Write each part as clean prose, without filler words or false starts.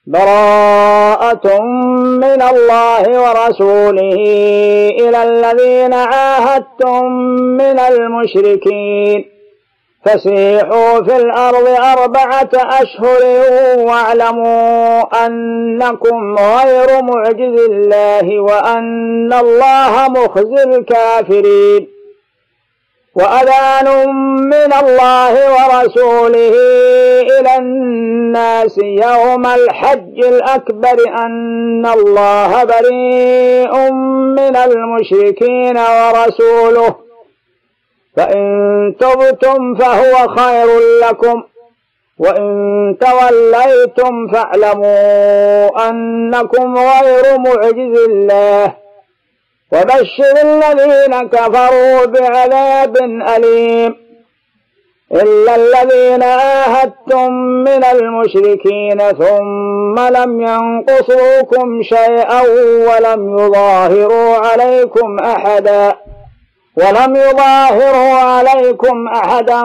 براءة من الله ورسوله إلى الذين عاهدتم من المشركين فسيحوا في الأرض 4 أشهر واعلموا أنكم غير معجز الله وأن الله مخزي الكافرين. وأذان من الله ورسوله إلى الناس يوم الحج الأكبر أن الله بريء من المشركين ورسوله فإن تبتم فهو خير لكم وإن توليتم فاعلموا أنكم غير معجز الله وبشر الذين كفروا بعذاب أليم. إلا الذين عاهدتم من المشركين ثم لم ينقصوكم شيئا ولم يظاهروا عليكم أحدا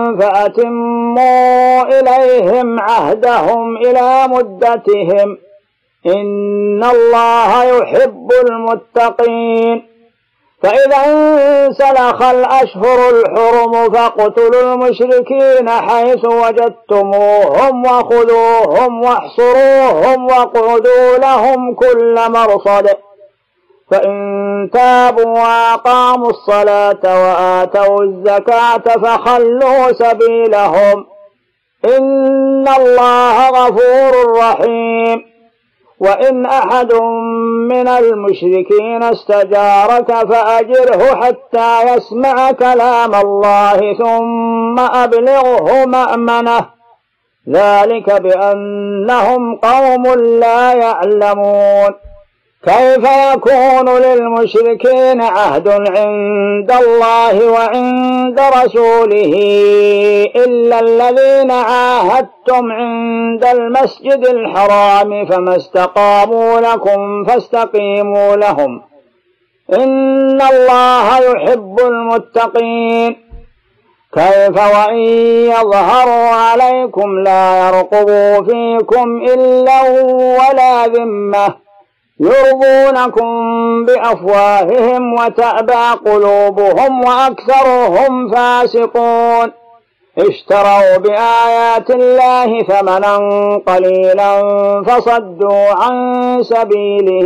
فأتموا إليهم عهدهم إلى مدتهم إن الله يحب المتقين. فإذا انسلخ الأشهر الحرم فاقتلوا المشركين حيث وجدتموهم وخذوهم واحصروهم واقعدوا لهم كل مرصد فإن تابوا وأقاموا الصلاة وآتوا الزكاة فخلوا سبيلهم إن الله غفور رحيم. وإن أحد من المشركين استجارك فأجره حتى يسمع كلام الله ثم أبلغه مأمنه ذلك بأنهم قوم لا يعلمون. كيف يكون للمشركين عهد عند الله وعند رسوله إلا الذين عاهدتم عند المسجد الحرام فما استقاموا لكم فاستقيموا لهم إن الله يحب المتقين. كيف وإن يظهروا عليكم لا يرقبوا فيكم إلا ولا ذمة يرضونكم بأفواههم وتأبى قلوبهم وأكثرهم فاسقون. اشتروا بآيات الله ثمنا قليلا فصدوا عن سبيله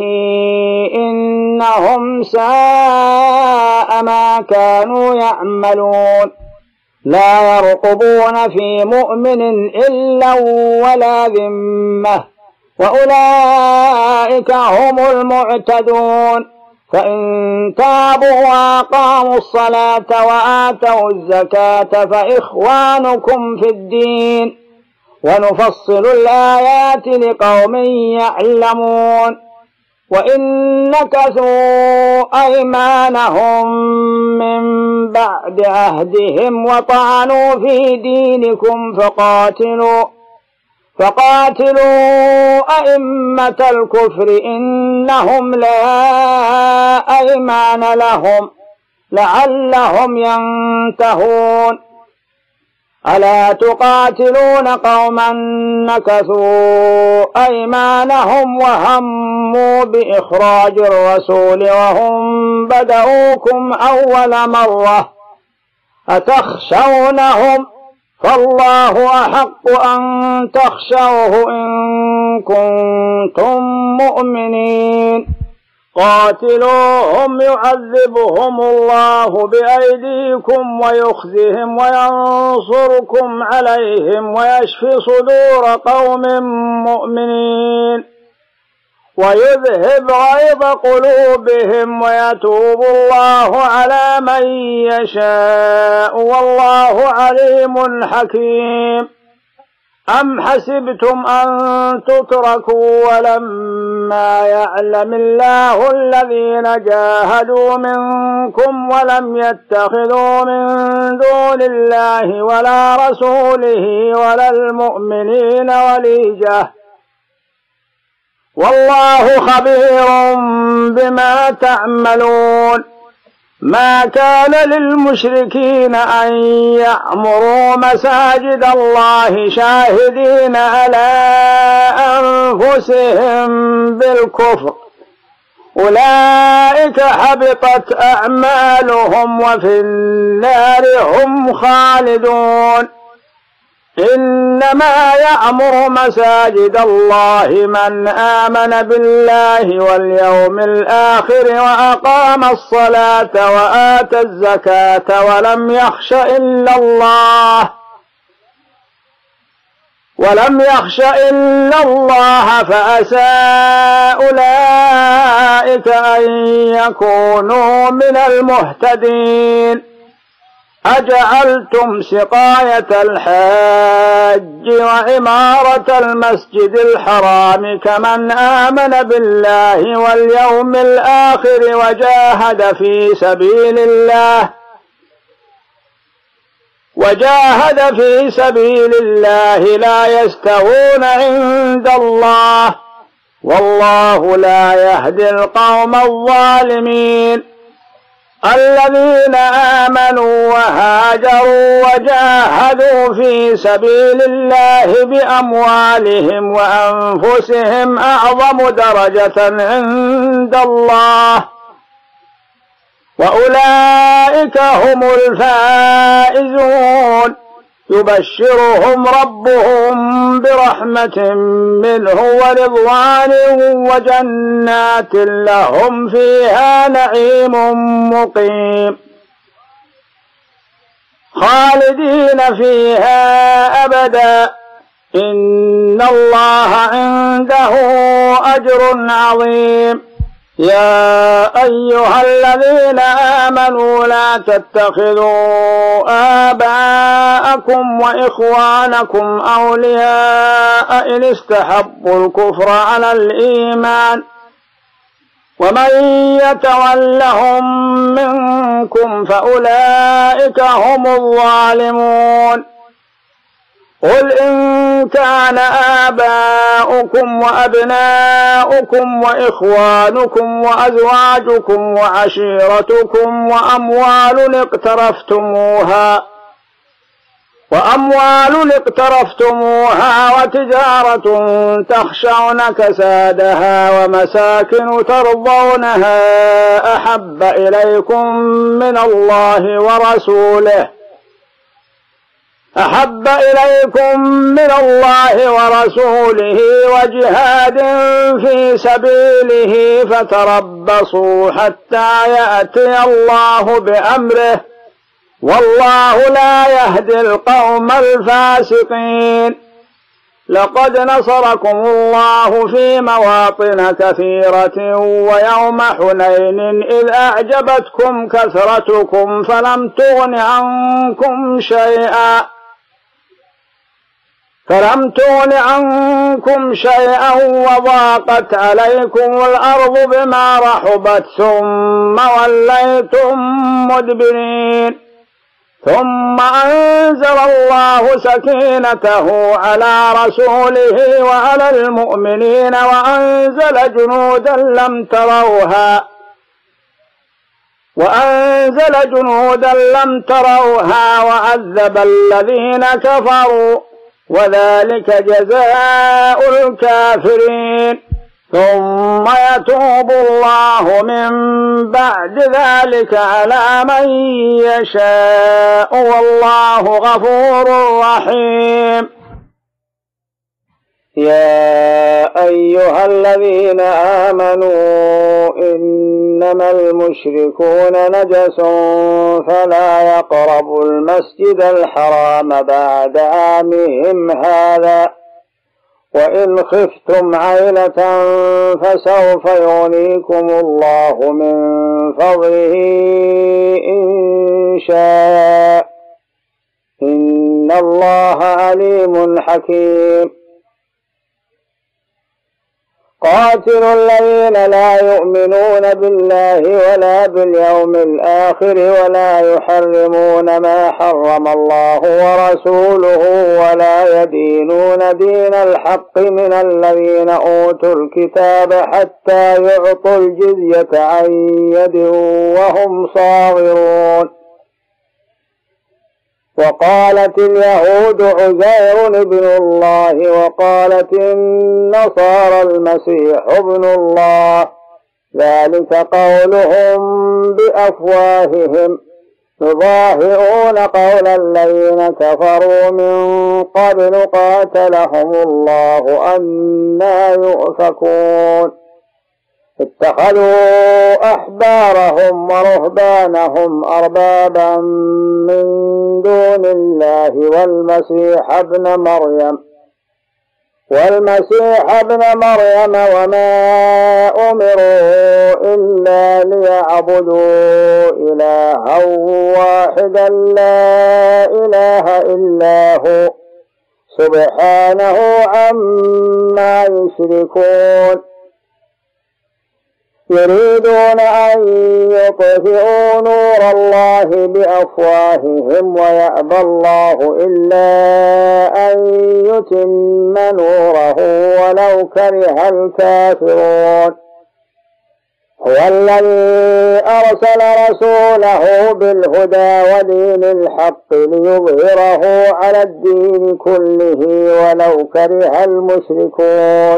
إنهم ساء ما كانوا يعملون. لا يرقبون في مؤمن إلا ولا ذمة وأولئك هم المعتدون. فإن تابوا وأقاموا الصلاة وآتوا الزكاة فإخوانكم في الدين ونفصل الآيات لقوم يعلمون. وإن نكثوا أيمانهم من بعد عهدهم وطعنوا في دينكم فقاتلوا أئمة الكفر إنهم لا أيمان لهم لعلهم ينتهون. ألا تقاتلون قوما نكثوا أيمانهم وهموا بإخراج الرسول وهم بدؤوكم أول مرة أتخشونهم فالله أحق أن تخشوه إن كنتم مؤمنين. قاتلوهم يعذبهم الله بأيديكم ويخزهم وينصركم عليهم ويشفي صدور قوم مؤمنين ويذهب غيظ قلوبهم ويتوب الله على من يشاء والله عليم حكيم. أم حسبتم أن تتركوا ولما يعلم الله الذين جاهدوا منكم ولم يتخذوا من دون الله ولا رسوله ولا المؤمنين وليجة والله خبير بما تعملون. ما كان للمشركين أن يعمروا مساجد الله شاهدين على أنفسهم بالكفر أولئك حبطت أعمالهم وفي النار هم خالدون. إنما يعمر مساجد الله من آمن بالله واليوم الآخر وأقام الصلاة وآتى الزكاة ولم يخش إلا الله فعسى أولئك أن يكونوا من المهتدين. أجعلتم سقاية الحاج وعمارة المسجد الحرام كمن آمن بالله واليوم الآخر وجاهد في سبيل الله لا يستوون عند الله والله لا يهدي القوم الظالمين. الذين آمنوا وهاجروا وجاهدوا في سبيل الله بأموالهم وأنفسهم أعظم درجة عند الله وأولئك هم الفائزون. يبشرهم ربهم برحمة منه ورضوان وجنات لهم فيها نعيم مقيم خالدين فيها أبدا إن الله عنده أجر عظيم. يا أيها الذين آمنوا لا تتخذوا آباءكم وإخوانكم أولياء إن استحبوا الكفر على الإيمان ومن يتولهم منكم فأولئك هم الظالمون. قل إن كان آباؤكم وأبناؤكم وإخوانكم وأزواجكم وعشيرتكم وأموال اقترفتموها وتجارة تخشون كسادها ومساكن ترضونها أحب إليكم من الله ورسوله وجهاد في سبيله فتربصوا حتى يأتي الله بأمره والله لا يهدي القوم الفاسقين. لقد نصركم الله في مواطن كثيرة ويوم حنين إذ أعجبتكم كثرتكم فلم تغن عنكم شيئا وضاقت عليكم الأرض بما رحبت ثم وليتم مدبرين. ثم أنزل الله سكينته على رسوله وعلى المؤمنين وأنزل جنودا لم تروها وعذب الذين كفروا وذلك جزاء الكافرين. ثم يتوب الله من بعد ذلك على من يشاء والله غفور رحيم. يا أيها الذين آمنوا إنما المشركون نجس فلا يقربوا المسجد الحرام بعد عامهم هذا وإن خفتم عيلة فسوف يغنيكم الله من فضله إن شاء إن الله عليم حكيم. قاتلوا الذين لا يؤمنون بالله ولا باليوم الآخر ولا يحرمون ما حرم الله ورسوله ولا يدينون دين الحق من الذين أوتوا الكتاب حتى يعطوا الجزية عن يد وهم صاغرون. وقالت اليهود عزير ابن الله وقالت النصارى المسيح ابن الله، ذلك قولهم بأفواههم يضاهئون قول الذين كفروا من قبل قاتلهم الله أنى يؤفكون. اتخذوا أحبارهم ورهبانهم أربابا من دون الله والمسيح ابن مريم وما أمروا إلا ليعبدوا إلها واحدا لا إله إلا هو سبحانه عما يشركون. يريدون أن يطفئوا نور الله بأفواههم ويأبى الله إلا أن يتم نوره ولو كره الكافرون. هو الذي أرسل رسوله بالهدى ودين الحق ليظهره على الدين كله ولو كره المشركون.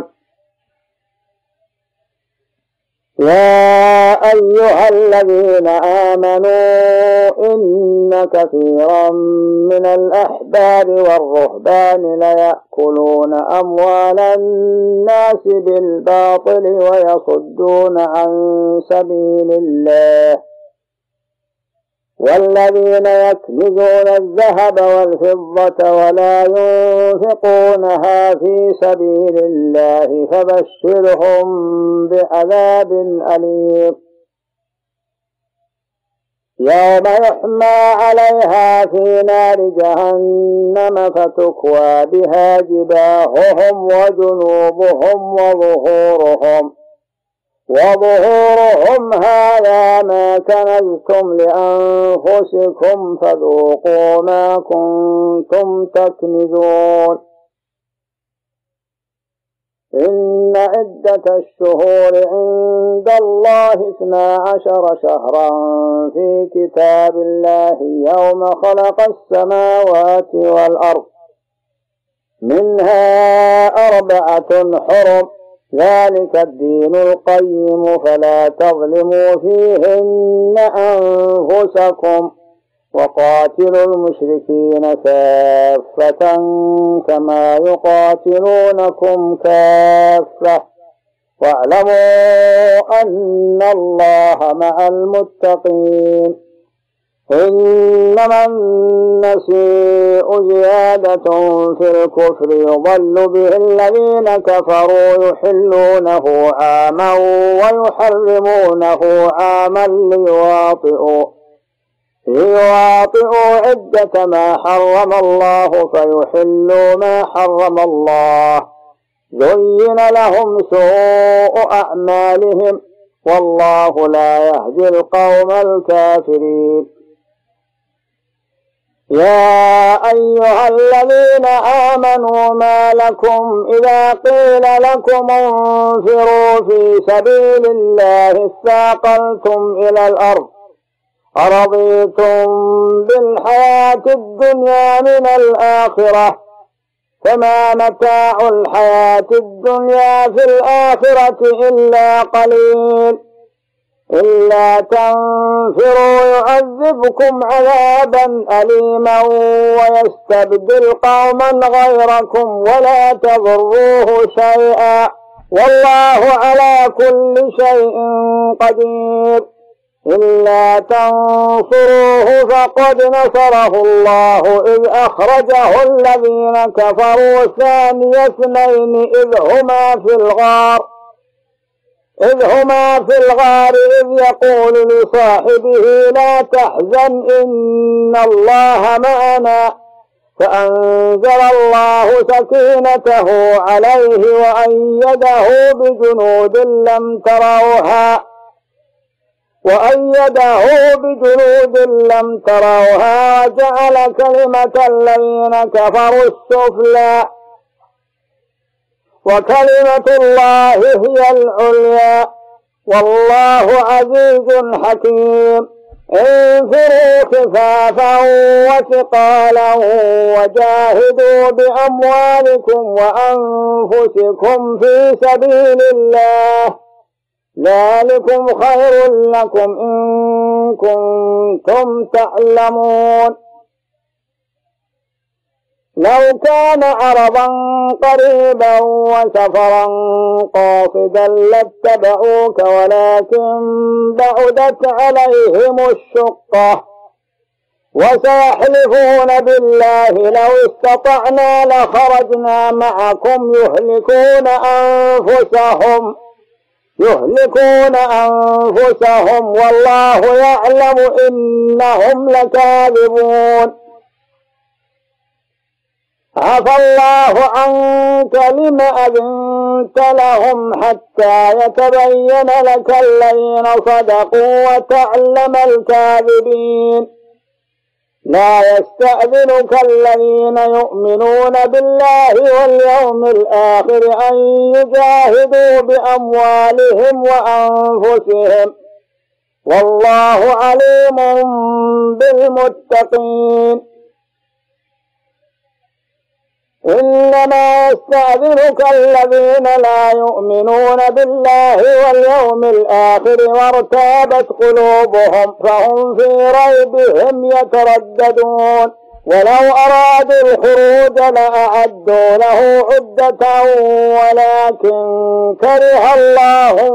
يا أيها الذين آمنوا إن كثيرا من الأحبار والرهبان ليأكلون أموال الناس بالباطل ويصدون عن سبيل الله، والذين يكنزون الذهب والفضة ولا ينفقونها في سبيل الله فبشرهم بعذاب أليم. يوم يحمى عليها في نار جهنم فتكوى بها جباههم وجنوبهم وظهورهم هذا ما كنزتم لأنفسكم فذوقوا ما كنتم تكنزون. إن عدة الشهور عند الله 12 شهرا في كتاب الله يوم خلق السماوات والأرض منها 4 حرم، ذلك الدين القيم فلا تظلموا فيهن أنفسكم وقاتلوا المشركين كافة كما يقاتلونكم كافة واعلموا أن الله مع المتقين. إنما النسيء زيادة في الكفر يضل به الذين كفروا يحلونه عاما ويحرمونه عاما ليواطئوا عدة ما حرم الله فيحلوا ما حرم الله. زين لهم سوء أعمالهم والله لا يهدي القوم الكافرين. يا أيها الذين آمنوا ما لكم إذا قيل لكم انفروا في سبيل الله اثاقلتم إلى الأرض أرضيتم بالحياة الدنيا من الآخرة فما متاع الحياة الدنيا في الآخرة إلا قليل. إلا تنفروا يعذبكم عذابا أليما ويستبدل قوما غيركم ولا تضروه شيئا والله على كل شيء قدير. إلا تنصروه فقد نصره الله إذ أخرجه الذين كفروا ثاني اثنين إذ هما في الغار إذ يقول لصاحبه لا تحزن إن الله معنا فأنزل الله سكينته عليه وأيده بجنود لم تروها وجعل كلمة الذين كفروا السفلى وكلمة الله هي العليا والله عزيز حكيم. انفروا خفافا وثقالا وجاهدوا بأموالكم وأنفسكم في سبيل الله، ذلكم خير لكم إن كنتم تعلمون. لو كان عرضا قريبا وسفرا قاصدا لاتبعوك ولكن بعدت عليهم الشقة، وسيحلفون بالله لو استطعنا لخرجنا معكم يهلكون أنفسهم والله يعلم إنهم لكاذبون. عفى الله عنك لم أذنت لهم حتى يتبين لك الذين صدقوا وتعلم الكاذبين. لا يستأذنك الذين يؤمنون بالله واليوم الآخر أن يجاهدوا بأموالهم وأنفسهم، والله عليم بالمتقين. إنما يستأذنك الذين لا يؤمنون بالله واليوم الآخر وارتابت قلوبهم فهم في ريبهم يترددون. ولو أرادوا الخروج لأعدوا له عدة ولكن كره الله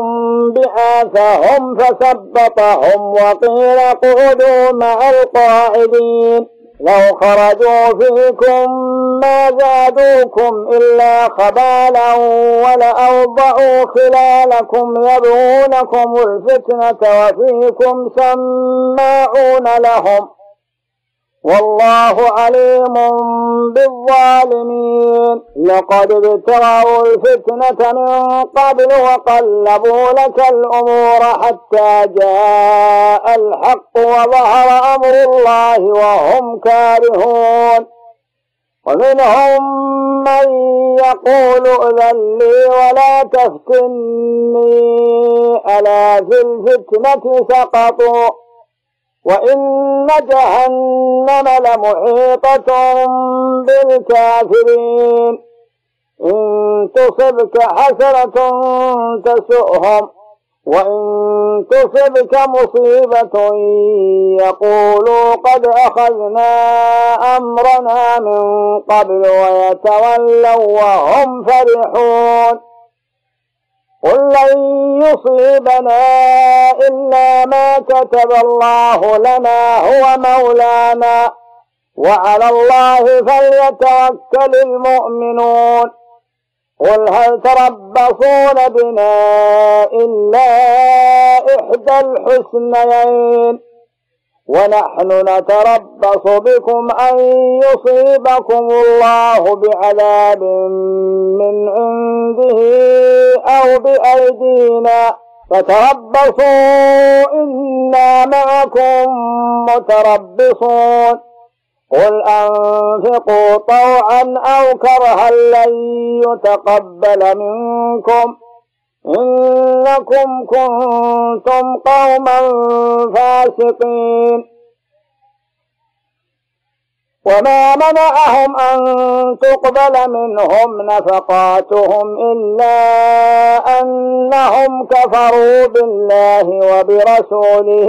بعاثهم فثبطهم وقيل اقعدوا مع القاعدين. لو خرجوا فيكم ما زادوكم إلا خبالا ولأوضعوا خلالكم يبغونكم الفتنة وفيكم سماعون لهم، والله عليم بالظالمين. لقد ابتغوا الفتنة من قبل وقلبوا لك الأمور حتى جاء الحق وظهر أمر الله وهم كارهون. ومنهم من يقول ائذن لي ولا تفتني ألا في الفتنة سقطوا وإن جهنم لمحيطة بالكافرين. إن تصبك حسنة تسؤهم وإن تصبك مصيبة يقولوا قد أخذنا أمرنا من قبل ويتولوا وهم فرحون. قل لن يصيبنا إلا ما كتب الله لنا هو مولانا وعلى الله فليتوكل المؤمنون. قل هل تربصون بنا إلا إحدى الحسنيين ونحن نتربص بكم أن يصيبكم الله بعذاب من عنده أو بأيدينا فتربصوا إنا معكم متربصون. قل أنفقوا طوعا أو كرها لن يتقبل منكم إنكم كنتم قوما فاسقين. وما منعهم أن تقبل منهم نفقاتهم إلا أنهم كفروا بالله وبرسوله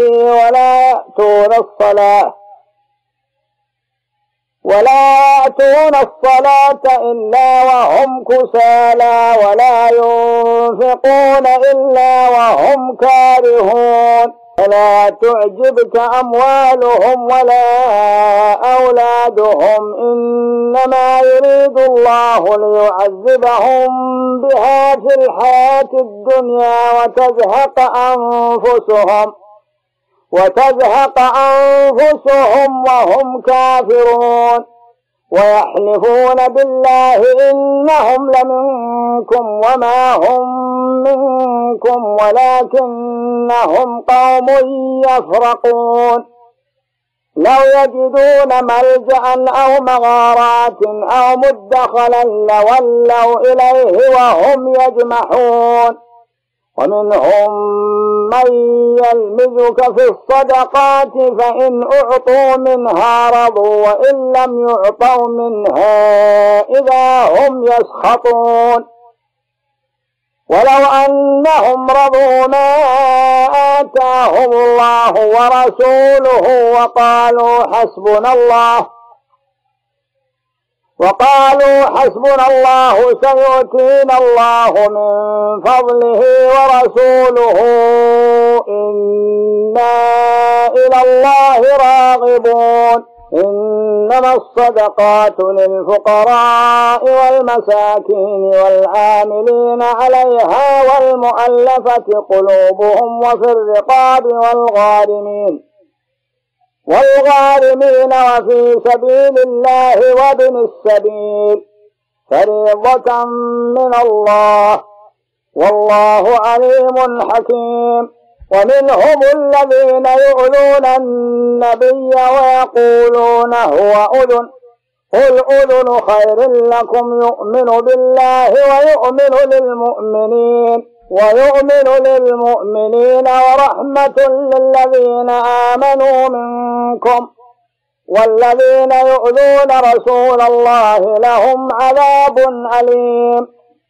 ولا يأتون الصلاة إلا وهم كسالى ولا ينفقون إلا وهم كارهون. فلا تعجبك أموالهم ولا أولادهم إنما يريد الله ليعذبهم بها في الحياة الدنيا وتزهق أنفسهم وهم كافرون. ويحلفون بالله إنهم لمنكم وما هم منكم ولكنهم قوم يفرقون. لو يجدون ملجأ أو مغارات أو مدخلا لولوا إليه وهم يجمحون. ومنهم من يلمزك في الصدقات فإن أعطوا منها رضوا وإن لم يعطوا منها إذا هم يسخطون ولو أنهم رضوا ما آتاهم الله ورسوله وقالوا حسبنا الله سيؤتينا الله من فضله ورسوله إنا إلى الله راغبون إنما الصدقات للفقراء والمساكين والعاملين عليها والمؤلفة قلوبهم وفي الرقاب والغارمين وفي سبيل الله وابن السبيل فريضة من الله والله عليم حكيم. ومنهم الذين يؤذون النبي ويقولون هو أذن قل أذن خير لكم يؤمن بالله ويؤمن للمؤمنين ورحمة للذين آمنوا منكم والذين يؤذون رسول الله لهم عذاب أليم.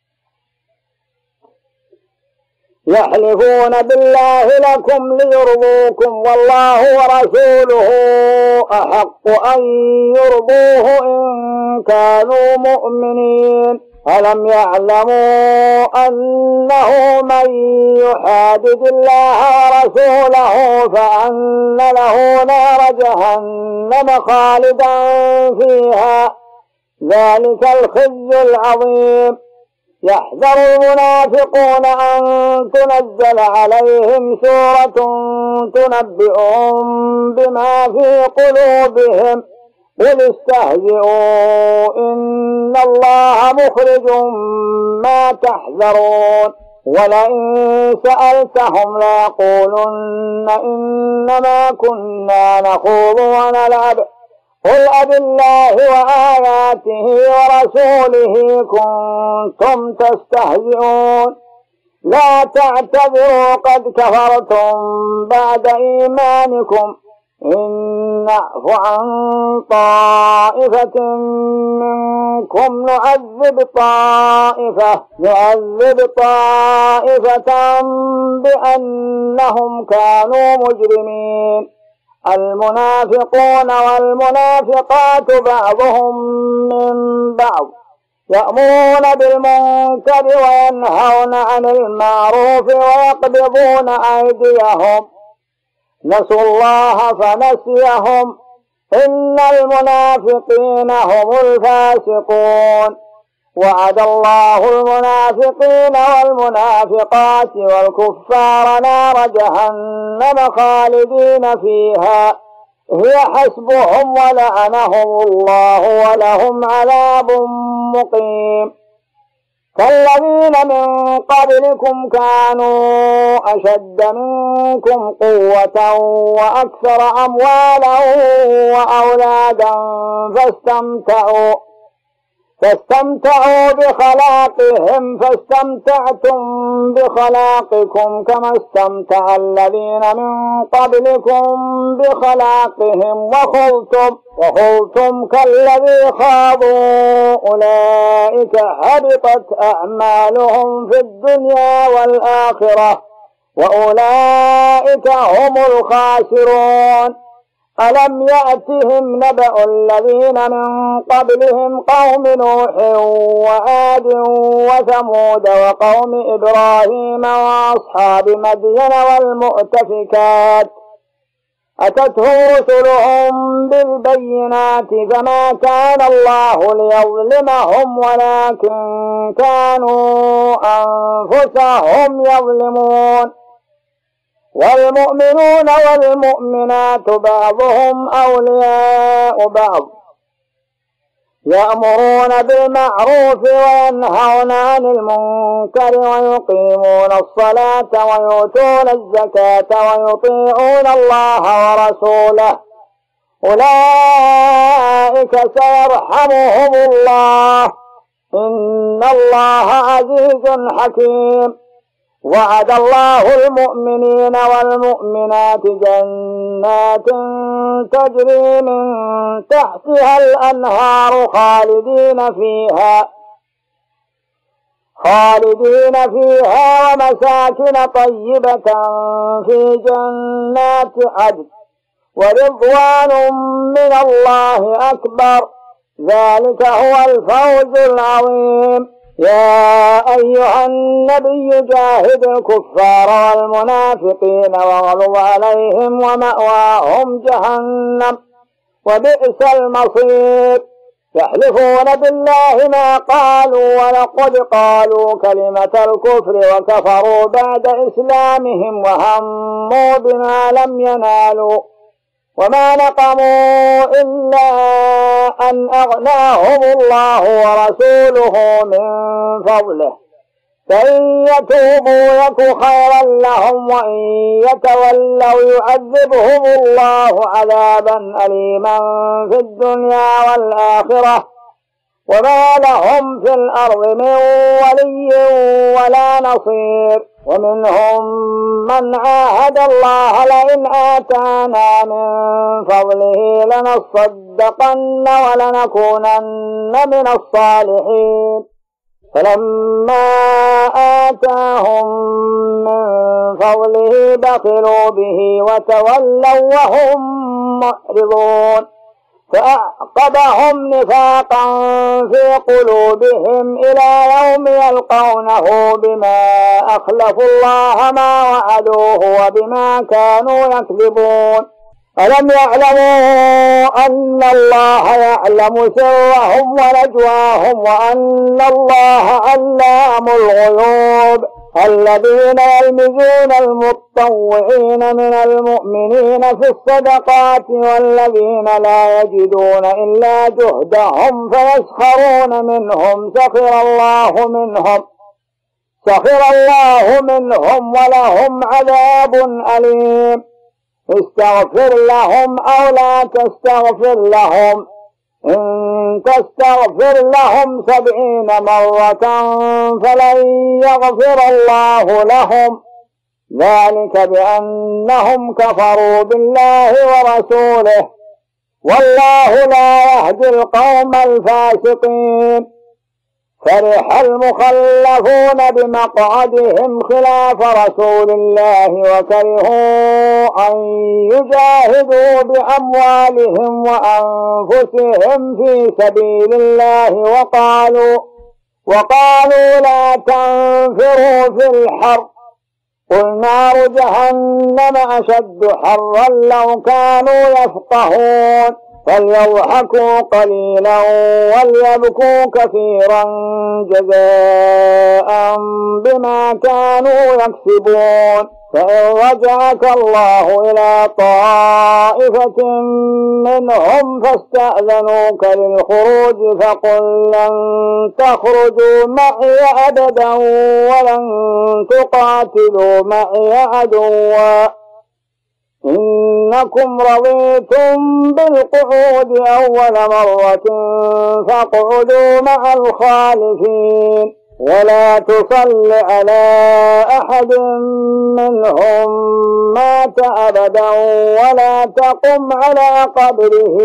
يحلفون بالله لكم ليرضوكم والله ورسوله أحق أن يرضوه إن كانوا مؤمنين. ألم يعلموا أنه من يحادد الله ورسوله فأن له نار جهنم خالدا فيها ذلك الخزي العظيم. يحذر المنافقون أن تنزل عليهم سورة تنبئهم بما في قلوبهم قل استهزئوا إن الله مخرج ما تحذرون. ولئن سألتهم ليقولن إنما كنا نخوض ونلعب قل أبالله وآياته ورسوله كنتم تستهزئون لا تعتذروا قد كفرتم بعد إيمانكم إن نعف عن طائفة منكم نعذب طائفة بأنهم كانوا مجرمين. المنافقون والمنافقات بعضهم من بعض يأمرون بالمنكر وينهون عن المعروف ويقبضون أيديهم نسوا الله فنسيهم إن المنافقين هم الفاسقون. وعد الله المنافقين والمنافقات والكفار نار جهنم خالدين فيها هي حسبهم ولعنهم الله ولهم عذاب مقيم. كالذين من قبلكم كانوا أشد منكم قوة وأكثر أموالا وأولادا فاستمتعوا بخلاقهم فاستمتعتم بخلاقكم كما استمتع الذين من قبلكم بخلاقهم وخلتم كالذي خاضوا أولئك هبطت أعمالهم في الدنيا والآخرة وأولئك هم الخاسرون. ألم يأتهم نبأ الذين من قبلهم قوم نوح وعاد وثمود وقوم إبراهيم وأصحاب مدين والمؤتفكات أتتهم رسلهم بالبينات فما كان الله ليظلمهم ولكن كانوا أنفسهم يظلمون. والمؤمنون والمؤمنات بعضهم أولياء بعض يأمرون بالمعروف وينهون عن المنكر ويقيمون الصلاة ويؤتون الزكاة ويطيعون الله ورسوله أولئك سيرحمهم الله إن الله عزيز حكيم. وعد الله المؤمنين والمؤمنات جنات تجري من تحتها الأنهار خالدين فيها ومساكن طيبة في جنات عدن ورضوان من الله أكبر. ذلك هو الفوز العظيم. يا أيها النبي جاهد الكفار والمنافقين واغلظ عليهم ومأواهم جهنم وبئس المصير. يحلفون بالله ما قالوا ولقد قالوا كلمة الكفر وكفروا بعد إسلامهم وهموا بما لم ينالوا وما نقموا إلا أن أغناهم الله ورسوله من فضله فإن يتوبوا يك خيرا لهم وإن يتولوا يعذبهم الله عذابا أليما في الدنيا والآخرة وما لهم في الأرض من ولي ولا نصير. ومنهم من عاهد الله لئن آتانا من فضله لنصدقن ولنكونن من الصالحين فلما آتاهم من فضله بخلوا به وتولوا وهم معرضون فأعقبهم نفاقا في قلوبهم إلى يوم يلقونه بما أخلفوا الله ما وعدوه وبما كانوا يكذبون. ألم يعلموا أن الله يعلم سرهم ونجواهم وأن الله علام الغيوب. الذين يلمزون المتطوعين من المؤمنين في الصدقات والذين لا يجدون إلا جهدهم فيسخرون منهم سخر الله منهم ولهم عذاب أليم. استغفر لهم أو لا تستغفر لهم إن تستغفر لهم 70 مرة فلن يغفر الله لهم ذلك بأنهم كفروا بالله ورسوله والله لا يهدي القوم الفاسقين. فرح المخلفون بمقعدهم خلاف رسول الله وكرهوا أن يجاهدوا بأموالهم وأنفسهم في سبيل الله وقالوا لا تنفروا في الحر قل نار جهنم أشد حرا لو كانوا يفقهون. فليضحكوا قليلا وليبكوا كثيرا جزاء بما كانوا يكسبون. فإن رجعك الله إلى طائفة منهم فاستأذنوك للخروج فقل لن تخرجوا معي أبدا ولن تقاتلوا معي عدوا إنكم رضيتم بالقعود أول مرة فاقعدوا مع الخالفين ولا تصل على أحد منهم مات أبدا ولا تقم على قبره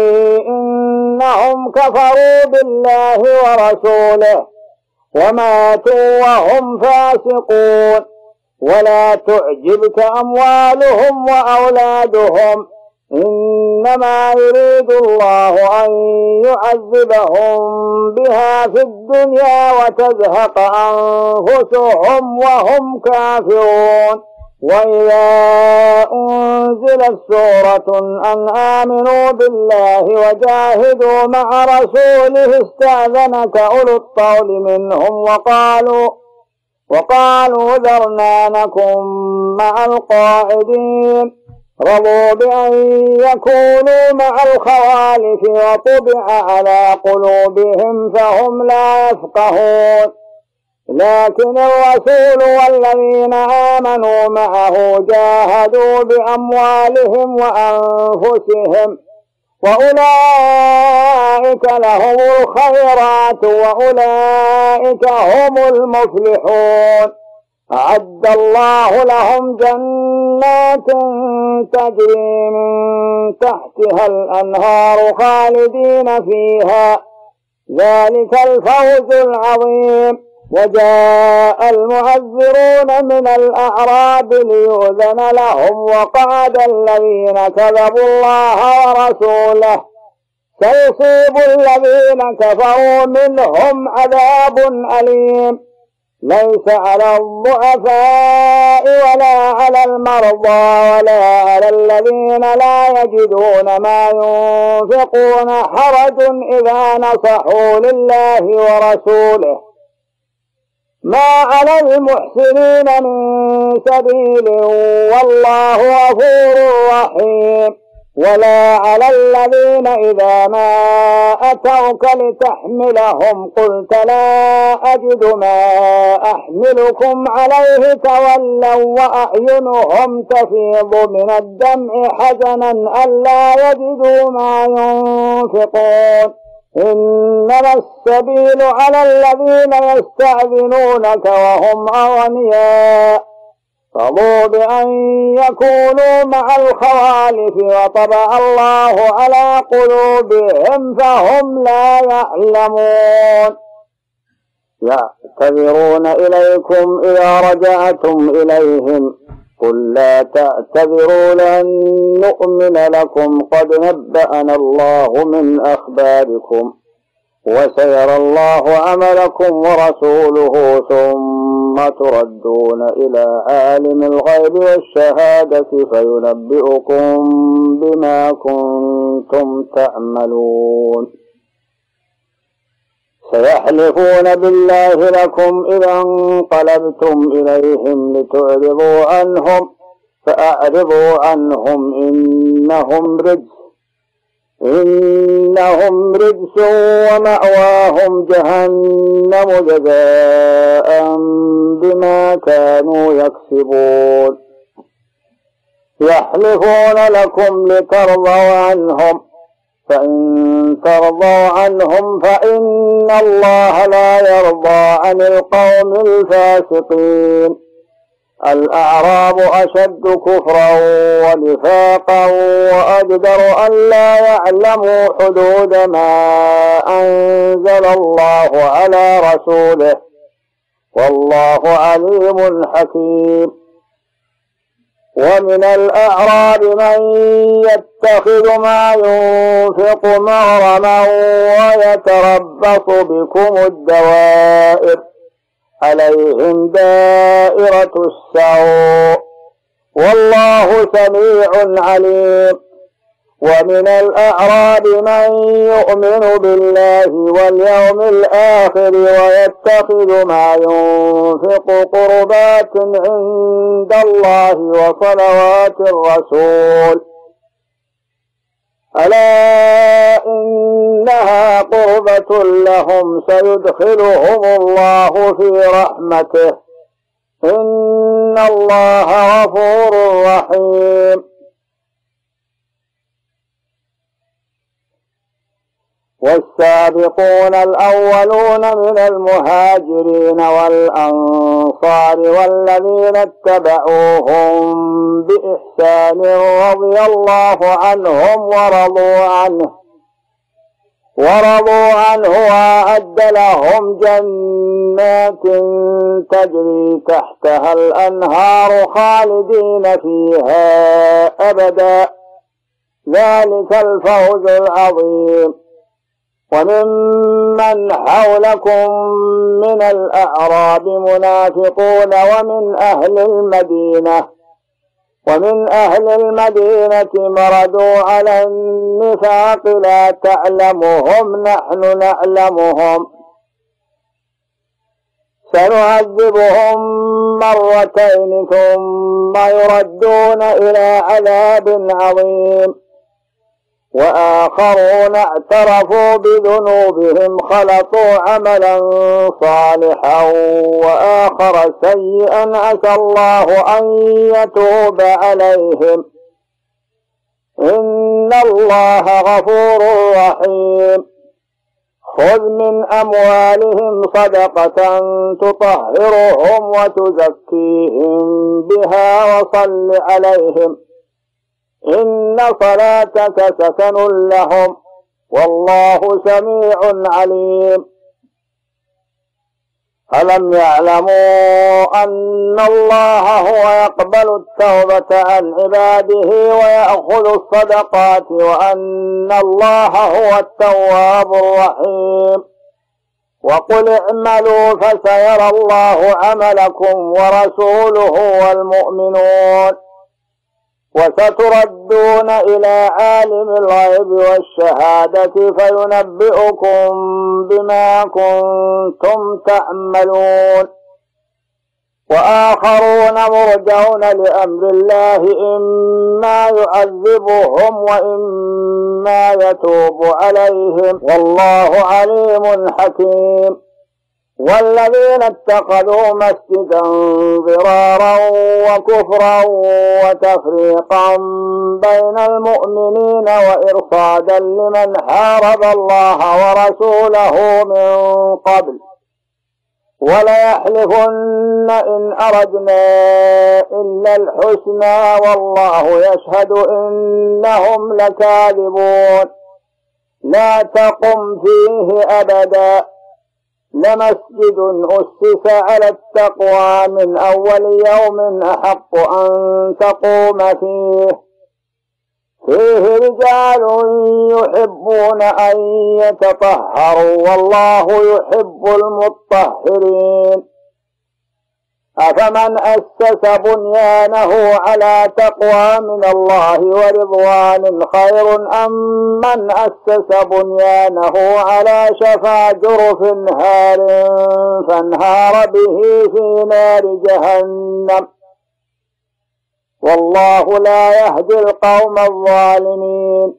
إنهم كفروا بالله ورسوله وماتوا وهم فاسقون. ولا تعجبك أموالهم وأولادهم إنما يريد الله أن يعذبهم بها في الدنيا وتزهق أنفسهم وهم كافرون. وإذا أنزلت سورة أن آمنوا بالله وجاهدوا مع رسوله استأذنك أولو الطول منهم وقالوا ذرنا نكن مع القاعدين رضوا بأن يكونوا مع الخوالف وطبع على قلوبهم فهم لا يفقهون. لكن الرسول والذين آمنوا معه جاهدوا بأموالهم وأنفسهم وأولئك لهم الخيرات وأولئك هم المفلحون. أعد الله لهم جنات تجري من تحتها الأنهار خالدين فيها، ذلك الفوز العظيم. وجاء المعذرون من الأعراب ليؤذن لهم، وقعد الذين كذبوا الله ورسوله، سيصيب الذين كفروا منهم عذاب أليم. ليس على الضعفاء ولا على المرضى ولا على الذين لا يجدون ما ينفقون حرج إذا نصحوا لله ورسوله، ما على المحسنين من سبيل والله غفور رحيم. ولا على الذين إذا ما أتوك لتحملهم قلت لا أجد ما أحملكم عليه تولوا وأعينهم تفيض من الدمع حزنا ألا يجدوا ما ينفقون. إنما السبيل على الذين يستأذنونك وهم أغنياء رضوا بأن يكونوا مع الخوالف وطبع الله على قلوبهم فهم لا يعلمون. يعتذرون إليكم إذا رجعتم إليهم قل لا تعتذروا لن نؤمن لكم قد نبأنا الله من أخباركم وسيرى الله عملكم ورسوله ثم تردون إلى عالم الغيب والشهادة فينبئكم بما كنتم تعملون. سيحلفون بالله لكم إذا انقلبتم إليهم لتعرضوا عنهم فأعرضوا عنهم إنهم رجس ومأواهم جهنم جزاء بما كانوا يكسبون. يحلفون لكم لترضوا عنهم فإن ترضوا عنهم فإن الله لا يرضى عن القوم الفاسقين. الأعراب أشد كفرا ونفاقا وأجدر أن لا يعلموا حدود ما أنزل الله على رسوله والله عليم حكيم. ومن الأعراب من يتخذ ما ينفق مغرما ويتربص بكم الدوائر عليهم دائرة السوء والله سميع عليم. ومن الأعراب من يؤمن بالله واليوم الآخر ويتخذ ما ينفق قربات عند الله وصلوات الرسول ألا إنها قربة لهم سيدخلهم الله في رحمته إن الله غفور رحيم. والسابقون الأولون من المهاجرين والأنصار والذين اتبعوهم بإحسان رضي الله عنهم ورضوا عنه وأعد لهم جنات تجري تحتها الأنهار خالدين فيها أبدا ذلك الفوز العظيم. وممن حولكم من الأعراب منافقون ومن أهل المدينة مردوا على النفاق لا تعلمهم نحن نعلمهم سنعذبهم مرتين ثم يردون إلى عذاب عظيم. وآخرون اعترفوا بذنوبهم خلطوا عملا صالحا وآخر سيئا عسى الله أن يتوب عليهم إن الله غفور رحيم. خذ من أموالهم صدقة تطهرهم وتزكيهم بها وصل عليهم إن صلاتك سكن لهم والله سميع عليم. ألم يعلموا أن الله هو يقبل التوبة عن عباده ويأخذ الصدقات وأن الله هو التواب الرحيم. وقل اعملوا فسيرى الله عملكم ورسوله والمؤمنون وستردون إلى عالم الغيب والشهادة فينبئكم بما كنتم تعملون. وآخرون مرجون لأمر الله إما يعذبهم وإما يتوب عليهم والله عليم حكيم. والذين اتخذوا مسجدا ضرارا وكفرا وتفريقا بين المؤمنين وإرصادا لمن حارب الله ورسوله من قبل وليحلفن إن أردنا إلا الحسنى والله يشهد إنهم لكاذبون. لا تقم فيه أبدا لمسجد أسس على التقوى من أول يوم أحق أن تقوم فيه رجال يحبون أن يتطهروا والله يحب المطهرين. أفمن أسس بنيانه على تقوى من الله ورضوان خير أم من أسس بنيانه على شفا جرف هار فانهار به في نار جهنم والله لا يهدي القوم الظالمين.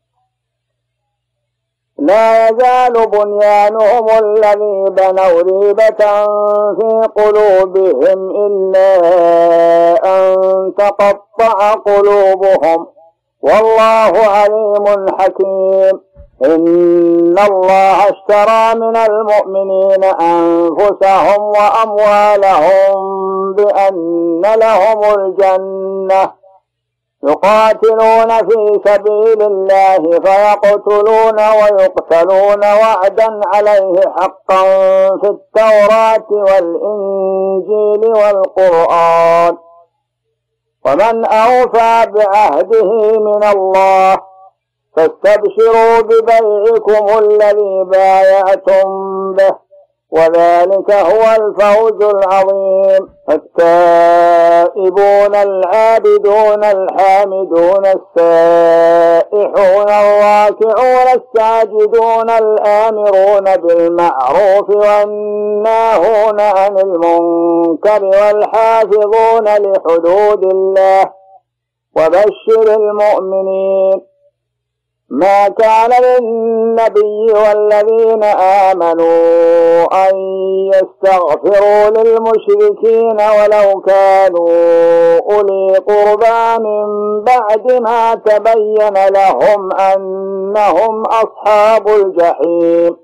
لا يزال بنيانهم الذي بنوا ريبة في قلوبهم إلا أن تقطع قلوبهم والله عليم حكيم. إن الله اشترى من المؤمنين أنفسهم وأموالهم بأن لهم الجنة يقاتلون في سبيل الله فيقتلون ويقتلون وعدا عليه حقا في التوراة والإنجيل والقرآن ومن أوفى بعهده من الله فاستبشروا ببيعكم الذي بايعتم به وذلك هو الفوز العظيم. التائبون العابدون الحامدون السائحون الراكعون الساجدون الآمرون بالمعروف والناهون عن المنكر والحافظون لحدود الله وبشر المؤمنين. ما كان للنبي والذين آمنوا أن يستغفروا للمشركين ولو كانوا أولي قربى من بعد ما تبين لهم أنهم أصحاب الجحيم.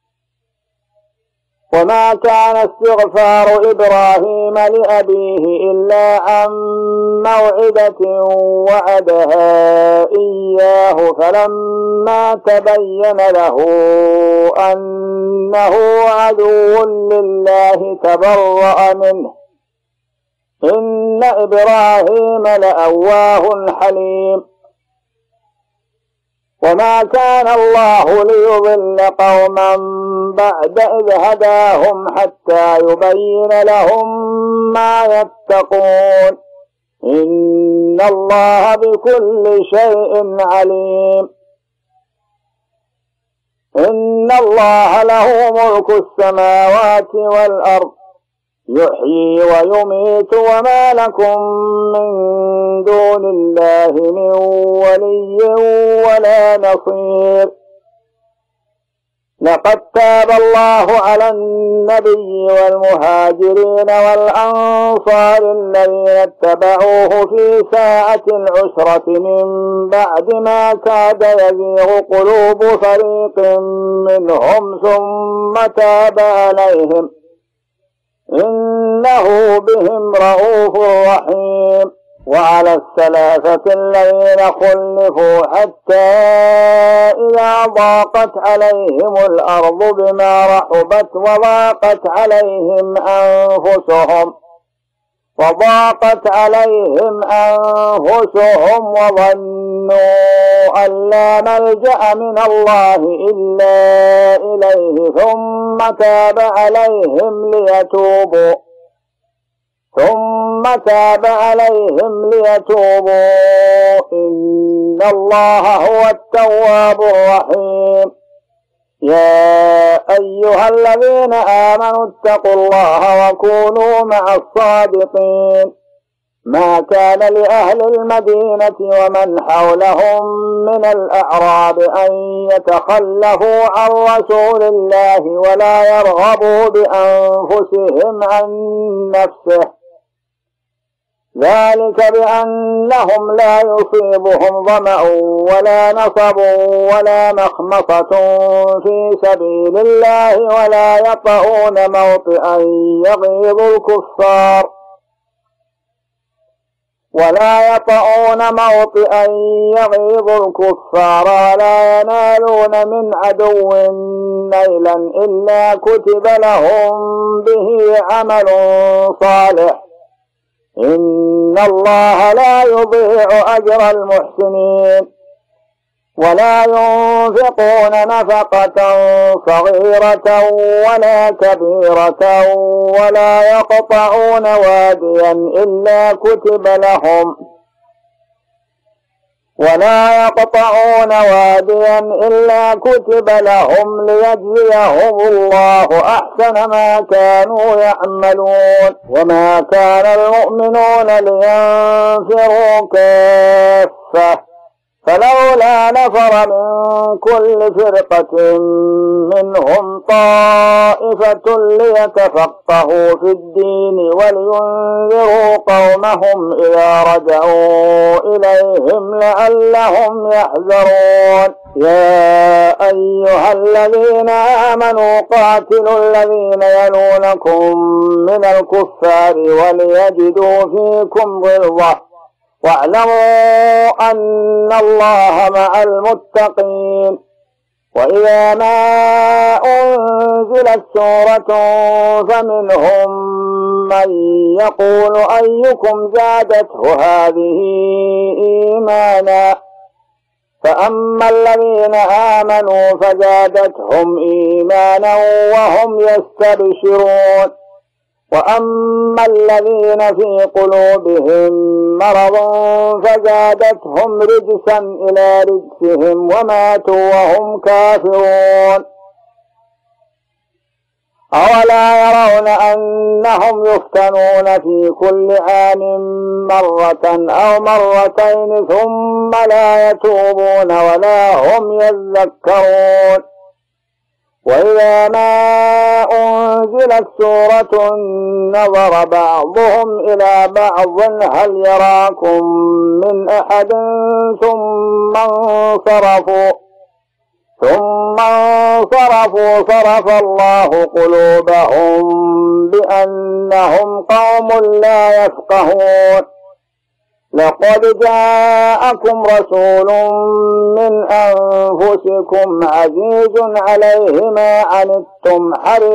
وما كان استغفار إبراهيم لأبيه إلا عن موعدة وعدها إياه فلما تبين له أنه عدو لله تبرأ منه إن إبراهيم لأواه حليم. وما كان الله ليضل قوما بعد إذ هداهم حتى يبين لهم ما يتقون إن الله بكل شيء عليم. إن الله له ملك السماوات والأرض يحيي ويميت وما لكم من دون الله من ولي ولا نصير. لقد تاب الله على النبي والمهاجرين والأنصار الذين اتبعوه في ساعة العسرة من بعد ما كاد يزيغ قلوب فريق منهم ثم تاب عليهم إنه بهم رؤوف رحيم. وعلى الثلاثة الذين خلفوا حتى إذا ضاقت عليهم الأرض بما رحبت وضاقت عليهم أنفسهم وظنوا أن لا ملجأ من الله إلا إليه ثم تاب عليهم ليتوبوا إن الله هو التواب الرحيم. يا أيها الذين آمنوا اتقوا الله وكونوا مع الصادقين. ما كان لأهل المدينة ومن حولهم من الأعراب أن يتخلفوا عن رسول الله ولا يرغبوا بأنفسهم عن نفسه، ذلك بأنهم لا يصيبهم ظمأ ولا نصب ولا مخمصة في سبيل الله ولا يطؤون موطئا يغيظ الكفار ولا ينالون من عدو نيلا إلا كتب لهم به عمل صالح إن الله لا يضيع أجر المحسنين. ولا ينفقون نفقة صغيرة ولا كبيرة ولا يقطعون واديا إلا كتب لهم ليجزيهم الله أحسن ما كانوا يعملون. وما كان المؤمنون لينفروا كافة فلولا نفر من كل فرقة منهم طائفة ليتفقهوا في الدين ولينذروا قومهم إذا رجعوا إليهم لعلهم يحذرون. يا أيها الذين آمنوا قاتلوا الذين يلونكم من الكفار وليجدوا فيكم غلظة واعلموا أن الله مع المتقين. وإذا ما أنزلت سورة فمنهم من يقول أيكم زادته هذه إيمانا فأما الذين آمنوا فزادتهم إيمانا وهم يستبشرون وأما الذين في قلوبهم مرض فزادتهم رجسا إلى رجسهم وماتوا وهم كافرون. أولا يرون أنهم يفتنون في كل عام مرة أو مرتين ثم لا يتوبون ولا هم يذكرون. وإذا ما أنزلت سورة نظر بعضهم إلى بعض هل يراكم من أحد ثم انصرفوا صرف الله قلوبهم بأنهم قوم لا يفقهون. لقد جاءكم رسول من أنفسكم عزيز عليه ما عنتم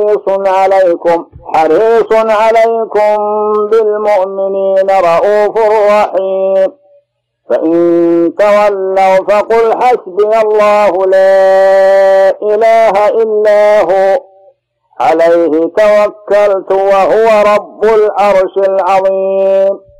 حريص عليكم بالمؤمنين رؤوف رحيم. فإن تولوا فقل حسبي الله لا إله إلا هو عليه توكلت وهو رب العرش العظيم.